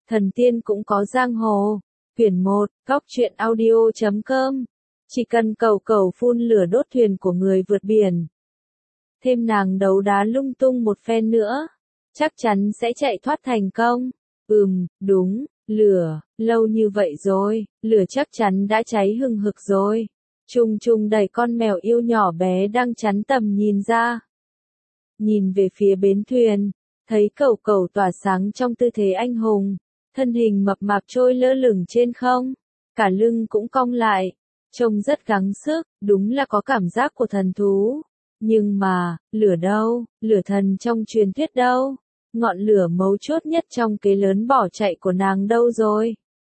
Thần tiên cũng có giang hồ. Quyển 1, goctruyện audio.com. Chỉ cần cầu cầu phun lửa đốt thuyền của người vượt biển. Thêm nàng đấu đá lung tung một phen nữa. Chắc chắn sẽ chạy thoát thành công. Đúng, lửa, lâu như vậy rồi, lửa chắc chắn đã cháy hừng hực rồi. Trung trung đẩy con mèo yêu nhỏ bé đang chắn tầm nhìn ra. Nhìn về phía bến thuyền, thấy cẩu cẩu tỏa sáng trong tư thế anh hùng, thân hình mập mạp trôi lơ lửng trên không, cả lưng cũng cong lại, trông rất gắng sức, đúng là có cảm giác của thần thú. Nhưng mà, lửa đâu, lửa thần trong truyền thuyết đâu, ngọn lửa mấu chốt nhất trong kế lớn bỏ chạy của nàng đâu rồi?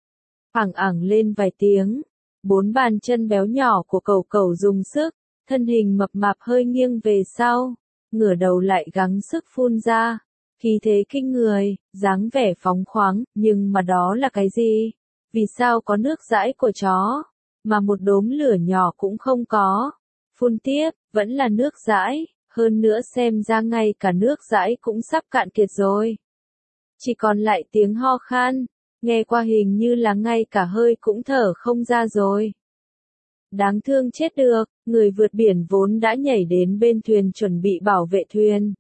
Ẳng ẳng lên vài tiếng, 4 bàn chân béo nhỏ của cẩu cẩu dùng sức, thân hình mập mạp hơi nghiêng về sau, ngửa đầu lại gắng sức phun ra, khí thế kinh người, dáng vẻ phóng khoáng, nhưng mà đó là cái gì? Vì sao có nước dãi của chó, mà một đốm lửa nhỏ cũng không có? Phun tiếp, vẫn là nước dãi, hơn nữa xem ra ngay cả nước dãi cũng sắp cạn kiệt rồi. Chỉ còn lại tiếng ho khan, nghe qua hình như là ngay cả hơi cũng thở không ra rồi. Đáng thương chết được, người vượt biển vốn đã nhảy đến bên thuyền chuẩn bị bảo vệ thuyền.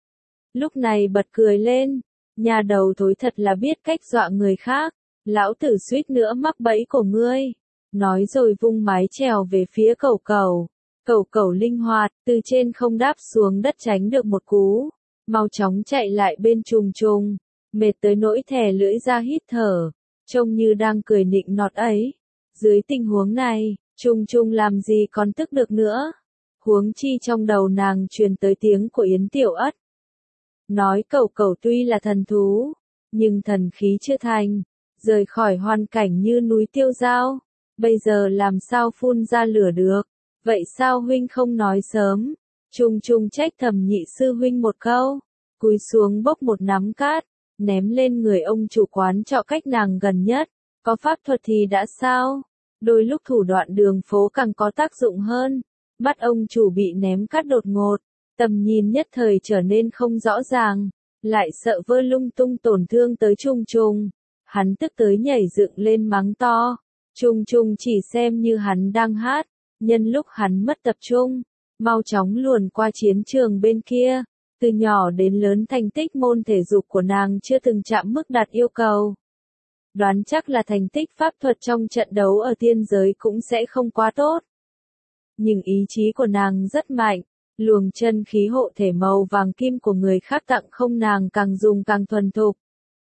Lúc này bật cười lên, nhà đầu thối thật là biết cách dọa người khác, lão tử suýt nữa mắc bẫy của ngươi. Nói rồi vung mái chèo về phía cẩu cẩu. Cẩu cẩu linh hoạt, từ trên không đáp xuống đất tránh được một cú, mau chóng chạy lại bên trùng trùng, mệt tới nỗi thè lưỡi ra hít thở, trông như đang cười nịnh nọt ấy. Dưới tình huống này, trùng trùng làm gì còn tức được nữa, huống chi trong đầu nàng truyền tới tiếng của Yến Tiểu Ất. Nói cẩu cẩu tuy là thần thú, nhưng thần khí chưa thành, rời khỏi hoàn cảnh như núi tiêu dao, bây giờ làm sao phun ra lửa được? Vậy sao huynh không nói sớm? Trung trung trách thầm nhị sư huynh một câu, cúi xuống bốc một nắm cát, ném lên người ông chủ quán trọ cách nàng gần nhất. Có pháp thuật thì đã sao? Đôi lúc thủ đoạn đường phố càng có tác dụng hơn. Mắt ông chủ bị ném cát đột ngột, tầm nhìn nhất thời trở nên không rõ ràng, lại sợ vơ lung tung tổn thương tới Trung Trung. Hắn tức tới nhảy dựng lên mắng to. Trung Trung chỉ xem như hắn đang hát. Nhân lúc hắn mất tập trung, mau chóng luồn qua chiến trường bên kia. Từ nhỏ đến lớn thành tích môn thể dục của nàng chưa từng chạm mức đạt yêu cầu. Đoán chắc là thành tích pháp thuật trong trận đấu ở tiên giới cũng sẽ không quá tốt. Nhưng ý chí của nàng rất mạnh, luồng chân khí hộ thể màu vàng kim của người khác tặng không nàng càng dùng càng thuần thục.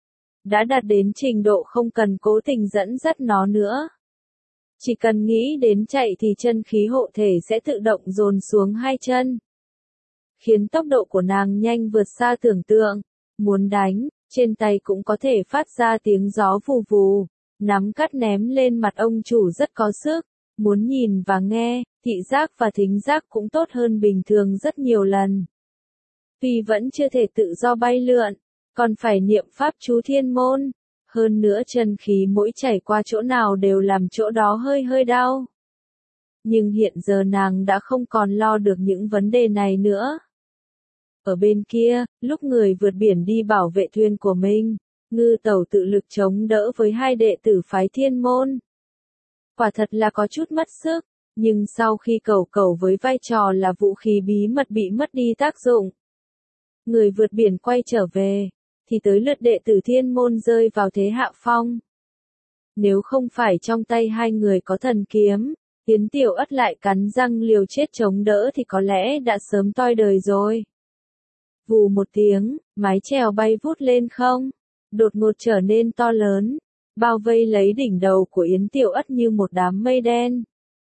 Đã đạt đến trình độ không cần cố tình dẫn dắt nó nữa. Chỉ cần nghĩ đến chạy thì chân khí hộ thể sẽ tự động dồn xuống hai chân. Khiến tốc độ của nàng nhanh vượt xa tưởng tượng. Muốn đánh, trên tay cũng có thể phát ra tiếng gió vù vù. Nắm cát ném lên mặt ông chủ rất có sức. Muốn nhìn và nghe, thị giác và thính giác cũng tốt hơn bình thường rất nhiều lần. Tuy vẫn chưa thể tự do bay lượn, còn phải niệm pháp chú thiên môn. Hơn nữa chân khí mỗi chảy qua chỗ nào đều làm chỗ đó hơi hơi đau. Nhưng hiện giờ nàng đã không còn lo được những vấn đề này nữa. Ở bên kia, lúc người vượt biển đi bảo vệ thuyền của mình, ngư tẩu tự lực chống đỡ với hai đệ tử phái thiên môn. Quả thật là có chút mất sức, nhưng sau khi cẩu cẩu với vai trò là vũ khí bí mật bị mất đi tác dụng, người vượt biển quay trở về, thì tới lượt đệ tử thiên môn rơi vào thế hạ phong. Nếu không phải trong tay hai người có thần kiếm, Yến Tiểu Ất lại cắn răng liều chết chống đỡ thì có lẽ đã sớm toi đời rồi. Vù một tiếng, mái chèo bay vút lên không, đột ngột trở nên to lớn, bao vây lấy đỉnh đầu của Yến Tiểu Ất như một đám mây đen.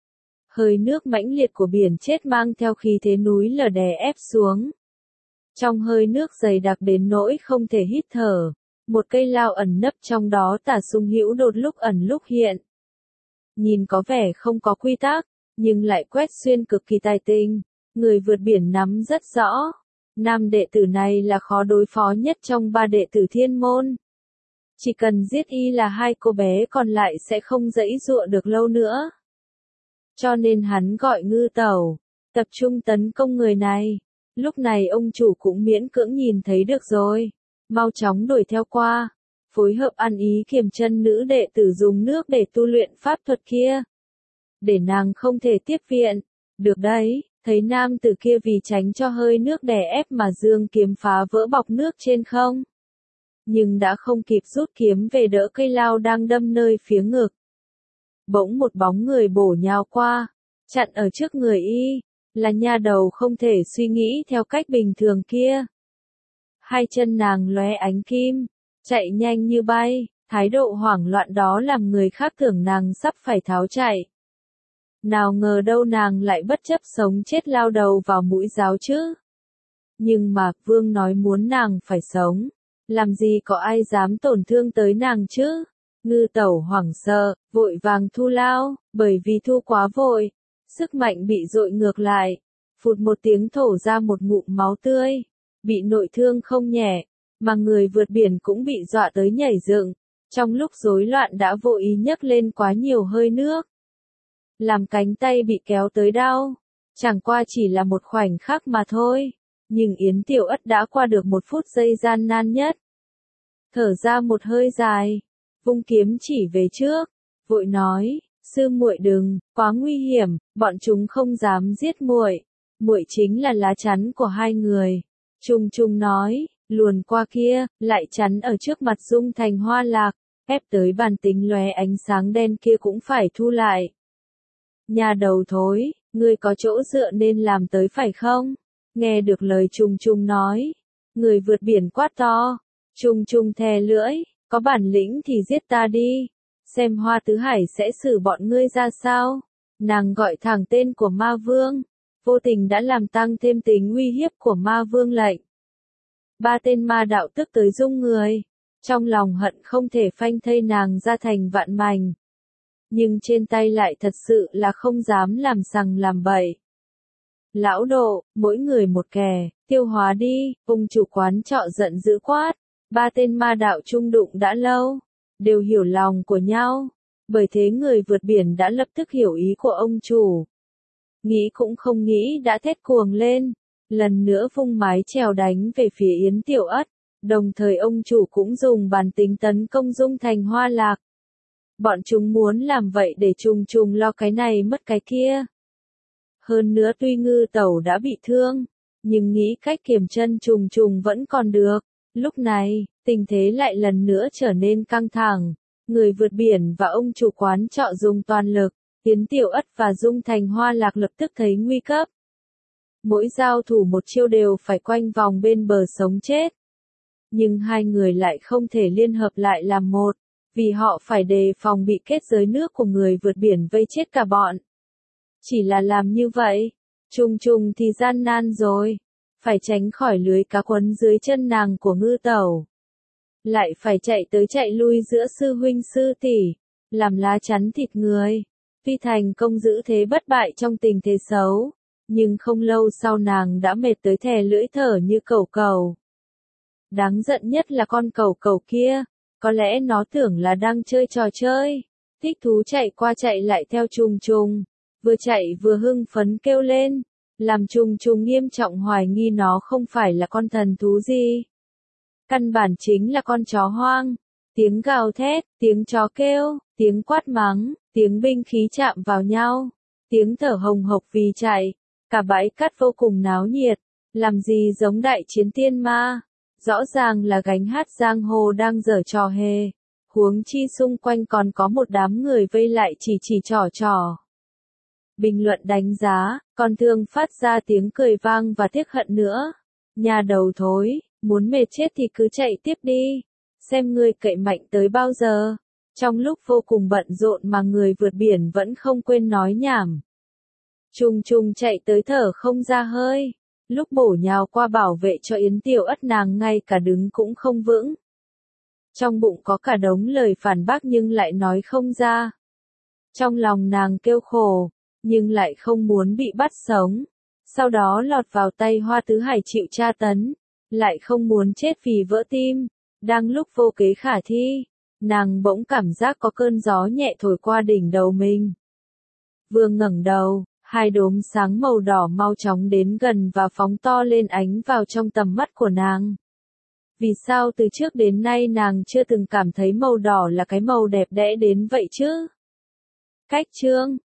Hơi nước mãnh liệt của biển chết mang theo khí thế núi lở đè ép xuống. Trong hơi nước dày đặc đến nỗi không thể hít thở, một cây lao ẩn nấp trong đó tả sung hữu đột lúc ẩn lúc hiện. Nhìn có vẻ không có quy tắc, nhưng lại quét xuyên cực kỳ tài tình, người vượt biển nắm rất rõ. Nam đệ tử này là khó đối phó nhất trong 3 đệ tử thiên môn. Chỉ cần giết y là hai cô bé còn lại sẽ không giãy giụa được lâu nữa. Cho nên hắn gọi ngư tẩu, tập trung tấn công người này. Lúc này ông chủ cũng miễn cưỡng nhìn thấy được rồi. Mau chóng đuổi theo qua. phối hợp ăn ý kiềm chân nữ đệ tử dùng nước để tu luyện pháp thuật kia. Để nàng không thể tiếp viện. Được đấy, thấy nam tử kia vì tránh cho hơi nước đè ép mà dương kiếm phá vỡ bọc nước trên không. Nhưng đã không kịp rút kiếm về đỡ cây lao đang đâm nơi phía ngực. Bỗng một bóng người bổ nhào qua, chặn ở trước người y, là nha đầu không thể suy nghĩ theo cách bình thường kia. Hai chân nàng lóe ánh kim, chạy nhanh như bay, thái độ hoảng loạn đó làm người khác tưởng nàng sắp phải tháo chạy. Nào ngờ đâu nàng lại bất chấp sống chết lao đầu vào mũi giáo chứ. Nhưng mà Vương nói muốn nàng phải sống, làm gì có ai dám tổn thương tới nàng chứ. Ngư Tẩu hoảng sợ, vội vàng thu lao, bởi vì thu quá vội, sức mạnh bị dội ngược lại, phụt một tiếng thổ ra một ngụm máu tươi, bị nội thương không nhẹ, mà người vượt biển cũng bị dọa tới nhảy dựng, trong lúc rối loạn đã vô ý nhấc lên quá nhiều hơi nước. Làm cánh tay bị kéo tới đau, chẳng qua chỉ là một khoảnh khắc mà thôi, nhưng Yến Tiểu Ất đã qua được một phút giây gian nan nhất. Thở ra một hơi dài, vung kiếm chỉ về trước, vội nói, sư muội đừng, quá nguy hiểm, bọn chúng không dám giết muội, muội chính là lá chắn của hai người. Trung Trung nói, luồn qua kia, lại chắn ở trước mặt Dung Thành Hoa Lạc, ép tới bàn tính lóe ánh sáng đen kia cũng phải thu lại. Nhà đầu thối, ngươi có chỗ dựa nên làm tới phải không? Nghe được lời Trung Trung nói, người vượt biển quát to, Trung Trung thè lưỡi, có bản lĩnh thì giết ta đi, xem Hoa Tứ Hải sẽ xử bọn ngươi ra sao. Nàng gọi thẳng tên của Ma Vương, vô tình đã làm tăng thêm tính uy hiếp của Ma Vương lệnh. Ba tên ma đạo tức tới rung người, trong lòng hận không thể phanh thây nàng ra thành vạn mảnh. Nhưng trên tay lại thật sự là không dám làm sằng làm bậy. Lão độ, mỗi người một kẻ, tiêu hóa đi, ông chủ quán trọ giận dữ quát. Ba tên ma đạo chung đụng đã lâu, đều hiểu lòng của nhau, bởi thế người vượt biển đã lập tức hiểu ý của ông chủ. Nghĩ cũng không nghĩ đã thét cuồng lên, lần nữa vung mái chèo đánh về phía Yến Tiểu Ất, đồng thời ông chủ cũng dùng bản tính tấn công Dung Thành Hoa Lạc. Bọn chúng muốn làm vậy để Trung Trung lo cái này mất cái kia. Hơn nữa tuy Ngư Tẩu đã bị thương, nhưng nghĩ cách kiềm chân Trung Trung vẫn còn được. Lúc này, tình thế lại lần nữa trở nên căng thẳng. Người vượt biển và ông chủ quán trọ dùng toàn lực, Yến Tiểu Ất và Dung Thành Hoa Lạc lập tức thấy nguy cấp. Mỗi giao thủ một chiêu đều phải quanh vòng bên bờ sống chết. Nhưng hai người lại không thể liên hợp lại làm một, vì họ phải đề phòng bị kết giới nước của người vượt biển vây chết cả bọn. Chỉ là làm như vậy, Trung Trung thì gian nan rồi. Phải tránh khỏi lưới cá quấn dưới chân nàng của Ngư Tẩu. Lại phải chạy tới chạy lui giữa sư huynh sư tỷ, làm lá chắn thịt người. Tuy thành công giữ thế bất bại trong tình thế xấu, nhưng không lâu sau nàng đã mệt tới thè lưỡi thở như cẩu cẩu. Đáng giận nhất là con cẩu cẩu kia, có lẽ nó tưởng là đang chơi trò chơi. Thích thú chạy qua chạy lại theo Trung Trung, vừa chạy vừa hưng phấn kêu lên. Làm Trung Trung nghiêm trọng hoài nghi nó không phải là con thần thú gì. Căn bản chính là con chó hoang. Tiếng gào thét, tiếng chó kêu, tiếng quát mắng, tiếng binh khí chạm vào nhau, tiếng thở hồng hộc vì chạy. Cả bãi cát vô cùng náo nhiệt, làm gì giống đại chiến tiên ma. Rõ ràng là gánh hát giang hồ đang giở trò hề. Huống chi xung quanh còn có một đám người vây lại chỉ trò. Bình luận đánh giá, còn thường phát ra tiếng cười vang và tiếc hận nữa. Nhà đầu thối, muốn mệt chết thì cứ chạy tiếp đi. Xem ngươi cậy mạnh tới bao giờ. Trong lúc vô cùng bận rộn mà người vượt biển vẫn không quên nói nhảm. Trung Trung chạy tới thở không ra hơi. Lúc bổ nhào qua bảo vệ cho Yến Tiểu Ất nàng ngay cả đứng cũng không vững. Trong bụng có cả đống lời phản bác nhưng lại nói không ra. Trong lòng nàng kêu khổ, nhưng lại không muốn bị bắt sống. Sau đó lọt vào tay Hoa Tứ Hải chịu tra tấn, lại không muốn chết vì vỡ tim. Đang lúc vô kế khả thi, nàng bỗng cảm giác có cơn gió nhẹ thổi qua đỉnh đầu mình. Vừa ngẩng đầu, hai đốm sáng màu đỏ mau chóng đến gần và phóng to lên ánh vào trong tầm mắt của nàng. Vì sao từ trước đến nay nàng chưa từng cảm thấy màu đỏ là cái màu đẹp đẽ đến vậy chứ? Cách chương